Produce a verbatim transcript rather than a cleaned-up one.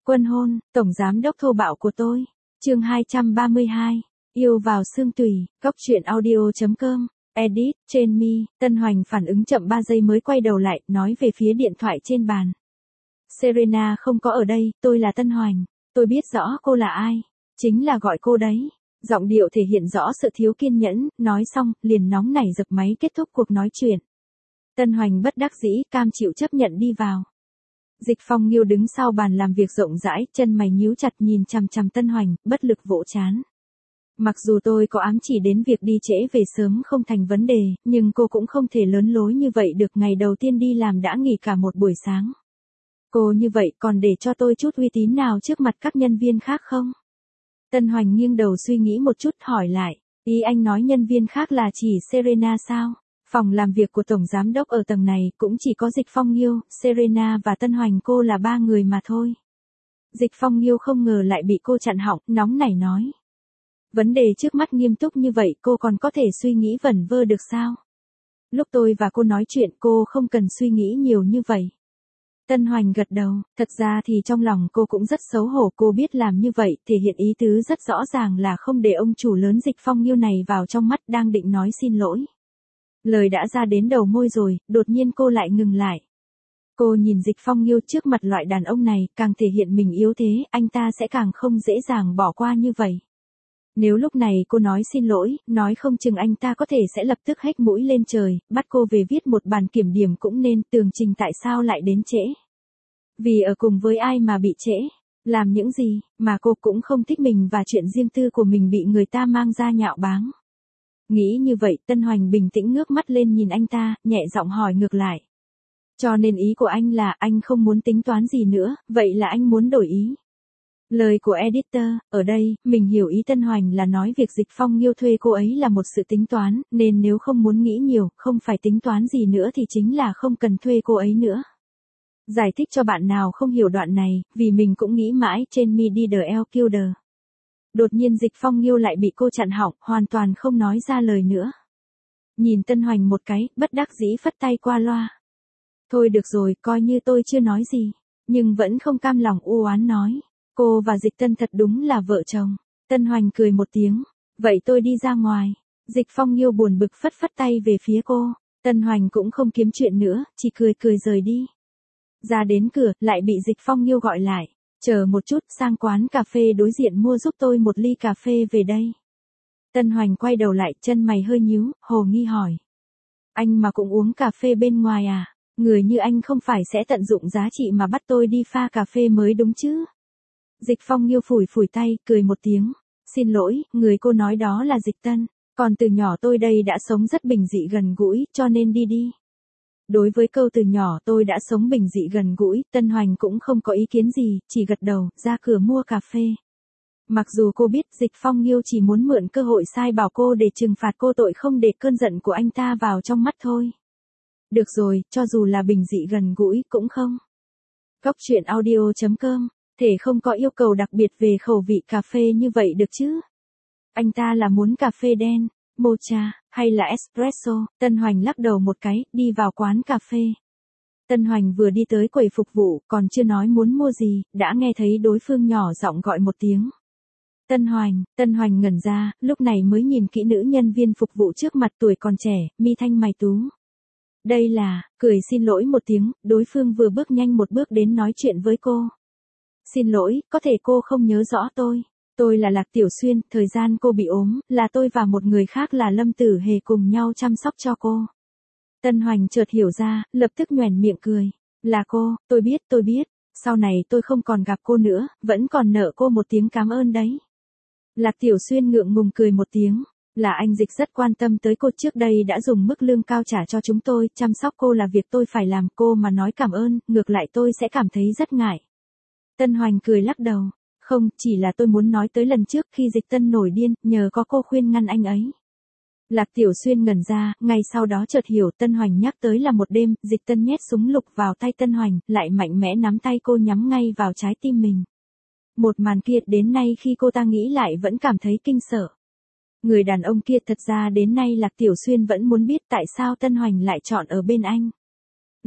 Quân hôn, tổng giám đốc thô bạo của tôi. Chương hai trăm ba mươi hai. Yêu vào xương tủy. Góc truyện audio chấm com. Edit, trên mi. Tân Hoành phản ứng chậm ba giây mới quay đầu lại, nói về phía điện thoại trên bàn. Serena không có ở đây, tôi là Tân Hoành. Tôi biết rõ cô là ai. Chính là gọi cô đấy. Giọng điệu thể hiện rõ sự thiếu kiên nhẫn, nói xong, liền nóng nảy giật máy kết thúc cuộc nói chuyện. Tân Hoành bất đắc dĩ, cam chịu chấp nhận đi vào. Dịch Phong Nghiêu đứng sau bàn làm việc rộng rãi, chân mày nhíu chặt nhìn chằm chằm Tân Hoành, bất lực vỗ trán. Mặc dù tôi có ám chỉ đến việc đi trễ về sớm không thành vấn đề, nhưng cô cũng không thể lớn lối như vậy được, ngày đầu tiên đi làm đã nghỉ cả một buổi sáng. Cô như vậy còn để cho tôi chút uy tín nào trước mặt các nhân viên khác không? Tân Hoành nghiêng đầu suy nghĩ một chút hỏi lại, ý anh nói nhân viên khác là chỉ Serena sao? Phòng làm việc của Tổng Giám đốc ở tầng này cũng chỉ có Dịch Phong Nghiêu, Serena và Tân Hoành cô là ba người mà thôi. Dịch Phong Nghiêu không ngờ lại bị cô chặn họng, nóng nảy nói. Vấn đề trước mắt nghiêm túc như vậy cô còn có thể suy nghĩ vẩn vơ được sao? Lúc tôi và cô nói chuyện cô không cần suy nghĩ nhiều như vậy. Tân Hoành gật đầu, thật ra thì trong lòng cô cũng rất xấu hổ, cô biết làm như vậy thể hiện ý tứ rất rõ ràng là không để ông chủ lớn Dịch Phong Nghiêu này vào trong mắt, đang định nói xin lỗi. Lời đã ra đến đầu môi rồi, đột nhiên cô lại ngừng lại. Cô nhìn Dịch Phong Nghiêu, trước mặt loại đàn ông này, càng thể hiện mình yếu thế, anh ta sẽ càng không dễ dàng bỏ qua như vậy. Nếu lúc này cô nói xin lỗi, nói không chừng anh ta có thể sẽ lập tức hếch mũi lên trời, bắt cô về viết một bản kiểm điểm cũng nên, tường trình tại sao lại đến trễ. Vì ở cùng với ai mà bị trễ, làm những gì, mà cô cũng không thích mình và chuyện riêng tư của mình bị người ta mang ra nhạo báng. Nghĩ như vậy, Tân Hoành bình tĩnh ngước mắt lên nhìn anh ta, nhẹ giọng hỏi ngược lại. Cho nên ý của anh là anh không muốn tính toán gì nữa, vậy là anh muốn đổi ý. Lời của editor, ở đây, mình hiểu ý Tân Hoành là nói việc Dịch Phong Nghiêu thuê cô ấy là một sự tính toán, nên nếu không muốn nghĩ nhiều, không phải tính toán gì nữa thì chính là không cần thuê cô ấy nữa. Giải thích cho bạn nào không hiểu đoạn này, vì mình cũng nghĩ mãi, trên mi đi the L Killer. Đột nhiên Dịch Phong Nghiêu lại bị cô chặn họng, hoàn toàn không nói ra lời nữa. Nhìn Tân Hoành một cái, bất đắc dĩ phất tay qua loa. Thôi được rồi, coi như tôi chưa nói gì, nhưng vẫn không cam lòng u oán nói. Cô và Dịch Tân thật đúng là vợ chồng. Tân Hoành cười một tiếng. Vậy tôi đi ra ngoài. Dịch Phong Nghiêu buồn bực phất phất tay về phía cô. Tân Hoành cũng không kiếm chuyện nữa, chỉ cười cười rời đi. Ra đến cửa, lại bị Dịch Phong Nghiêu gọi lại. Chờ một chút, sang quán cà phê đối diện mua giúp tôi một ly cà phê về đây. Tân Hoành quay đầu lại, chân mày hơi nhíu, hồ nghi hỏi. Anh mà cũng uống cà phê bên ngoài à? Người như anh không phải sẽ tận dụng giá trị mà bắt tôi đi pha cà phê mới đúng chứ? Dịch Phong Nghiêu phủi phủi tay, cười một tiếng. Xin lỗi, người cô nói đó là Dịch Tân. Còn từ nhỏ tôi đây đã sống rất bình dị gần gũi, cho nên đi đi. Đối với câu từ nhỏ tôi đã sống bình dị gần gũi, Tân Hoành cũng không có ý kiến gì, chỉ gật đầu, ra cửa mua cà phê. Mặc dù cô biết Dịch Phong Nghiêu chỉ muốn mượn cơ hội sai bảo cô để trừng phạt cô tội không để cơn giận của anh ta vào trong mắt thôi. Được rồi, cho dù là bình dị gần gũi, cũng không. Góc truyện audio chấm com. Thể không có yêu cầu đặc biệt về khẩu vị cà phê như vậy được chứ? Anh ta là muốn cà phê đen, mocha, hay là espresso? Tân Hoành lắc đầu một cái, đi vào quán cà phê. Tân Hoành vừa đi tới quầy phục vụ, còn chưa nói muốn mua gì, đã nghe thấy đối phương nhỏ giọng gọi một tiếng. Tân Hoành, Tân Hoành ngẩn ra, lúc này mới nhìn kỹ nữ nhân viên phục vụ trước mặt, tuổi còn trẻ, mi thanh mày tú. Đây là, cười xin lỗi một tiếng, đối phương vừa bước nhanh một bước đến nói chuyện với cô. Xin lỗi, có thể cô không nhớ rõ tôi. Tôi là Lạc Tiểu Xuyên, thời gian cô bị ốm, là tôi và một người khác là Lâm Tử Hề cùng nhau chăm sóc cho cô. Tân Hoành chợt hiểu ra, lập tức nhoẻn miệng cười. Là cô, tôi biết, tôi biết. Sau này tôi không còn gặp cô nữa, vẫn còn nợ cô một tiếng cảm ơn đấy. Lạc Tiểu Xuyên ngượng ngùng cười một tiếng. Là anh Dịch rất quan tâm tới cô, trước đây đã dùng mức lương cao trả cho chúng tôi, chăm sóc cô là việc tôi phải làm, cô mà nói cảm ơn, ngược lại tôi sẽ cảm thấy rất ngại. Tân Hoành cười lắc đầu. Không, chỉ là tôi muốn nói tới lần trước khi Dịch Tân nổi điên, nhờ có cô khuyên ngăn anh ấy. Lạc Tiểu Xuyên ngẩn ra, ngay sau đó chợt hiểu Tân Hoành nhắc tới là một đêm, Dịch Tân nhét súng lục vào tay Tân Hoành, lại mạnh mẽ nắm tay cô nhắm ngay vào trái tim mình. Một màn kia đến nay khi cô ta nghĩ lại vẫn cảm thấy kinh sợ. Người đàn ông kia thật ra đến nay Lạc Tiểu Xuyên vẫn muốn biết tại sao Tân Hoành lại chọn ở bên anh.